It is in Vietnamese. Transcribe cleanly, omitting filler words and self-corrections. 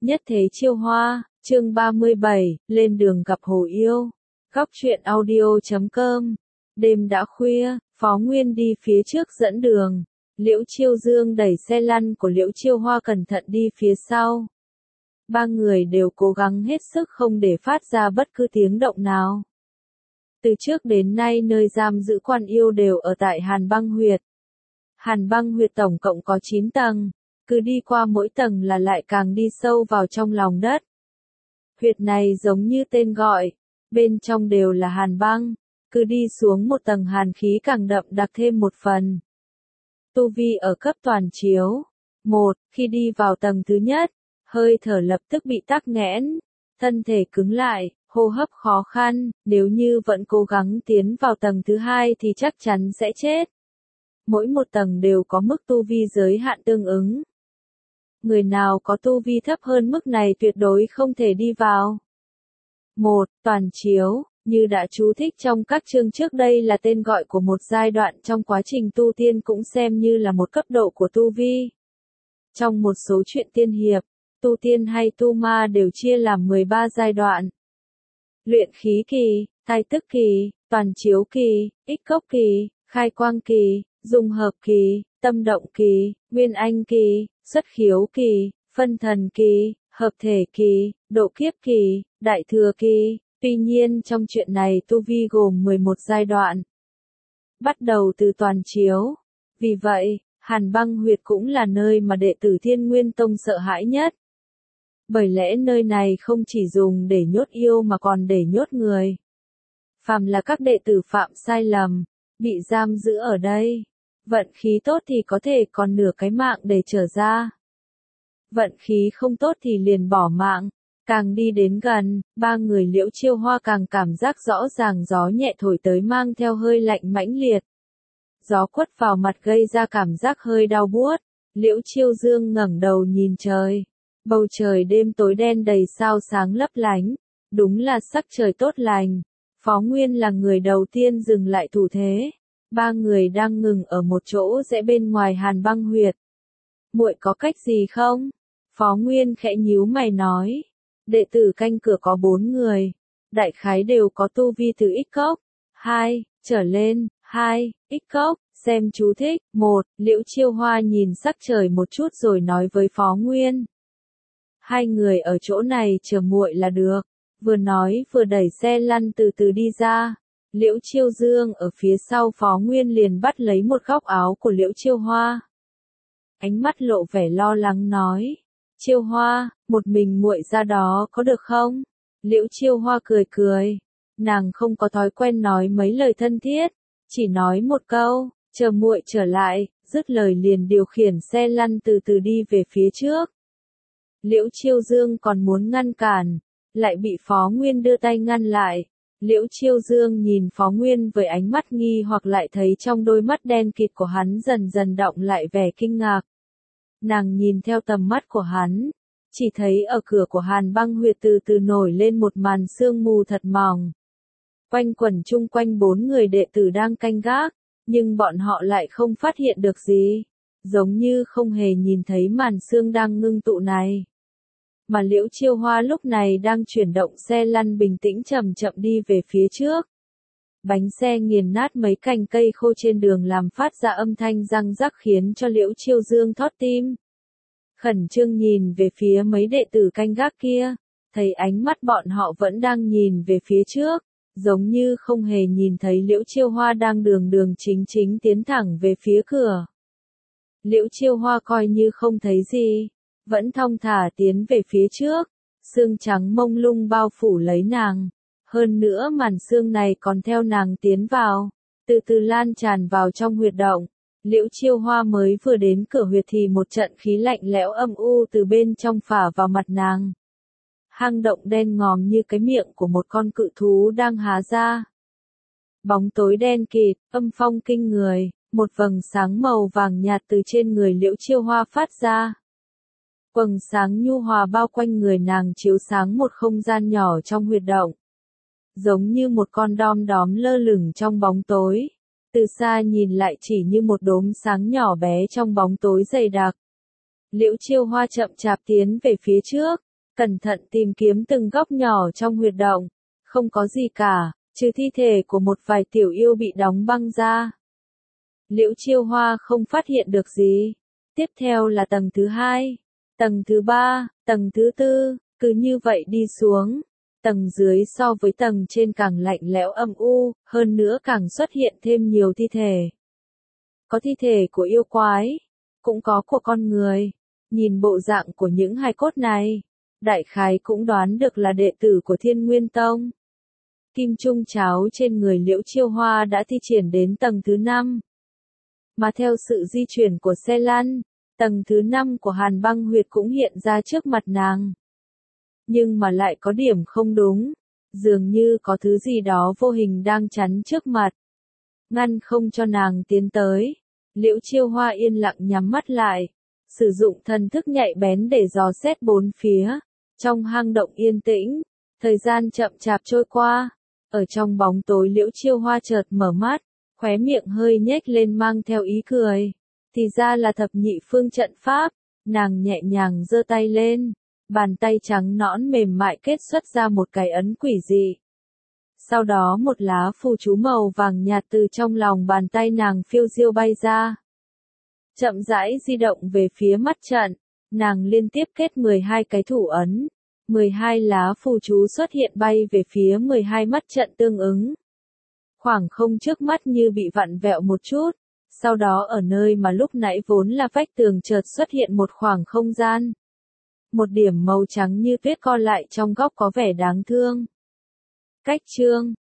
Nhất thế chiêu hoa, chương 37, lên đường gặp hồ yêu. Góc truyện audio.com. Đêm đã khuya, Phó Nguyên đi phía trước dẫn đường. Liễu Chiêu Dương đẩy xe lăn của Liễu Chiêu Hoa cẩn thận đi phía sau. Ba người đều cố gắng hết sức không để phát ra bất cứ tiếng động nào. Từ trước đến nay nơi giam giữ quan yêu đều ở tại Hàn Băng Huyệt. Hàn Băng Huyệt tổng cộng có 9 tầng, cứ đi qua mỗi tầng là lại càng đi sâu vào trong lòng đất. Huyệt này giống như tên gọi, bên trong đều là hàn băng, cứ đi xuống một tầng hàn khí càng đậm đặc thêm một phần. Tu vi ở cấp toàn chiếu. 1, khi đi vào tầng thứ nhất, hơi thở lập tức bị tắc nghẽn, thân thể cứng lại, hô hấp khó khăn, nếu như vẫn cố gắng tiến vào tầng thứ hai thì chắc chắn sẽ chết. Mỗi một tầng đều có mức tu vi giới hạn tương ứng. Người nào có tu vi thấp hơn mức này tuyệt đối không thể đi vào. 1. Toàn chiếu, như đã chú thích trong các chương trước, đây là tên gọi của một giai đoạn trong quá trình tu tiên, cũng xem như là một cấp độ của tu vi. Trong một số truyện tiên hiệp, tu tiên hay tu ma đều chia làm 13 giai đoạn. Luyện khí kỳ, thai tức kỳ, toàn chiếu kỳ, ích cốc kỳ, khai quang kỳ, dung hợp kỳ, tâm động kỳ, nguyên anh kỳ, xuất khiếu kỳ, phân thần kỳ, hợp thể kỳ, độ kiếp kỳ, đại thừa kỳ. Tuy nhiên trong chuyện này tu vi gồm 11 giai đoạn. Bắt đầu từ toàn chiếu. Vì vậy, Hàn Băng Huyệt cũng là nơi mà đệ tử Thiên Nguyên Tông sợ hãi nhất. Bởi lẽ nơi này không chỉ dùng để nhốt yêu mà còn để nhốt người. Phàm là các đệ tử phạm sai lầm, bị giam giữ ở đây. Vận khí tốt thì có thể còn nửa cái mạng để trở ra. Vận khí không tốt thì liền bỏ mạng. Càng đi đến gần, ba người Liễu Chiêu Hoa càng cảm giác rõ ràng gió nhẹ thổi tới mang theo hơi lạnh mãnh liệt. Gió quất vào mặt gây ra cảm giác hơi đau buốt. Liễu Chiêu Dương ngẩng đầu nhìn trời. Bầu trời đêm tối đen đầy sao sáng lấp lánh. Đúng là sắc trời tốt lành. Phó Nguyên là người đầu tiên dừng lại thủ thế. Ba người đang ngừng ở một chỗ rẽ bên ngoài Hàn Băng Huyệt. Muội có cách gì không? Phó Nguyên khẽ nhíu mày nói. Đệ tử canh cửa có 4 người. Đại khái đều có tu vi từ ích cốc 2 trở lên. 2, ích cốc, xem chú thích. 1, Liễu Chiêu Hoa nhìn sắc trời một chút rồi nói với Phó Nguyên. Hai người ở chỗ này chờ muội là được. Vừa nói vừa đẩy xe lăn từ từ đi ra. Liễu Chiêu Dương ở phía sau Phó Nguyên liền bắt lấy một góc áo của Liễu Chiêu Hoa. Ánh mắt lộ vẻ lo lắng nói. Chiêu Hoa, một mình muội ra đó có được không? Liễu Chiêu Hoa cười cười. Nàng không có thói quen nói mấy lời thân thiết. Chỉ nói một câu, chờ muội trở lại, dứt lời liền điều khiển xe lăn từ từ đi về phía trước. Liễu Chiêu Dương còn muốn ngăn cản, lại bị Phó Nguyên đưa tay ngăn lại. Liễu Chiêu Dương nhìn Phó Nguyên với ánh mắt nghi hoặc, lại thấy trong đôi mắt đen kịt của hắn dần dần đọng lại vẻ kinh ngạc. Nàng nhìn theo tầm mắt của hắn, chỉ thấy ở cửa của Hàn Băng Huyệt từ từ nổi lên một màn sương mù thật mỏng. Quanh quẩn chung quanh 4 người đệ tử đang canh gác, nhưng bọn họ lại không phát hiện được gì, giống như không hề nhìn thấy màn sương đang ngưng tụ này. Mà Liễu Chiêu Hoa lúc này đang chuyển động xe lăn bình tĩnh chậm chậm đi về phía trước. Bánh xe nghiền nát mấy cành cây khô trên đường làm phát ra âm thanh răng rắc khiến cho Liễu Chiêu Dương thót tim. Khẩn trương nhìn về phía mấy đệ tử canh gác kia, thấy ánh mắt bọn họ vẫn đang nhìn về phía trước, giống như không hề nhìn thấy Liễu Chiêu Hoa đang đường đường chính chính tiến thẳng về phía cửa. Liễu Chiêu Hoa coi như không thấy gì, vẫn thong thả tiến về phía trước, sương trắng mông lung bao phủ lấy nàng. Hơn nữa màn sương này còn theo nàng tiến vào, từ từ lan tràn vào trong huyệt động. Liễu Chiêu Hoa mới vừa đến cửa huyệt thì một trận khí lạnh lẽo âm u từ bên trong phả vào mặt nàng. Hang động đen ngòm như cái miệng của một con cự thú đang há ra. Bóng tối đen kịt, âm phong kinh người, một vầng sáng màu vàng nhạt từ trên người Liễu Chiêu Hoa phát ra. Quầng sáng nhu hòa bao quanh người nàng chiếu sáng một không gian nhỏ trong huyệt động. Giống như một con đom đóm lơ lửng trong bóng tối. Từ xa nhìn lại chỉ như một đốm sáng nhỏ bé trong bóng tối dày đặc. Liễu Chiêu Hoa chậm chạp tiến về phía trước, cẩn thận tìm kiếm từng góc nhỏ trong huyệt động. Không có gì cả, trừ thi thể của một vài tiểu yêu bị đóng băng ra. Liễu Chiêu Hoa không phát hiện được gì. Tiếp theo là tầng thứ 2, tầng thứ 3, tầng thứ 4, cứ như vậy đi xuống. Tầng dưới so với tầng trên càng lạnh lẽo âm u, hơn nữa càng xuất hiện thêm nhiều thi thể. Có thi thể của yêu quái, cũng có của con người. Nhìn bộ dạng của những hài cốt này, đại khái cũng đoán được là đệ tử của Thiên Nguyên Tông. Kim trung cháo trên người Liễu Chiêu Hoa đã thi triển đến tầng thứ 5. Mà theo sự di chuyển của xe lăn, tầng thứ 5 của Hàn Băng Huyệt cũng hiện ra trước mặt nàng. Nhưng mà lại có điểm không đúng, dường như có thứ gì đó vô hình đang chắn trước mặt, ngăn không cho nàng tiến tới. Liễu Chiêu Hoa yên lặng nhắm mắt lại, sử dụng thần thức nhạy bén để dò xét bốn phía. Trong hang động yên tĩnh, thời gian chậm chạp trôi qua. Ở trong bóng tối Liễu Chiêu Hoa chợt mở mắt, khóe miệng hơi nhếch lên mang theo ý cười. Thì ra là thập nhị phương trận pháp. Nàng nhẹ nhàng giơ tay lên, bàn tay trắng nõn mềm mại kết xuất ra một cái ấn quỷ dị. Sau đó một lá phù chú màu vàng nhạt từ trong lòng bàn tay nàng phiêu diêu bay ra. Chậm rãi di động về phía mắt trận, nàng liên tiếp kết 12 cái thủ ấn. 12 lá phù chú xuất hiện bay về phía 12 mắt trận tương ứng. Khoảng không trước mắt như bị vặn vẹo một chút, sau đó ở nơi mà lúc nãy vốn là vách tường chợt xuất hiện một khoảng không gian. Một điểm màu trắng như tuyết co lại trong góc có vẻ đáng thương. Cách chương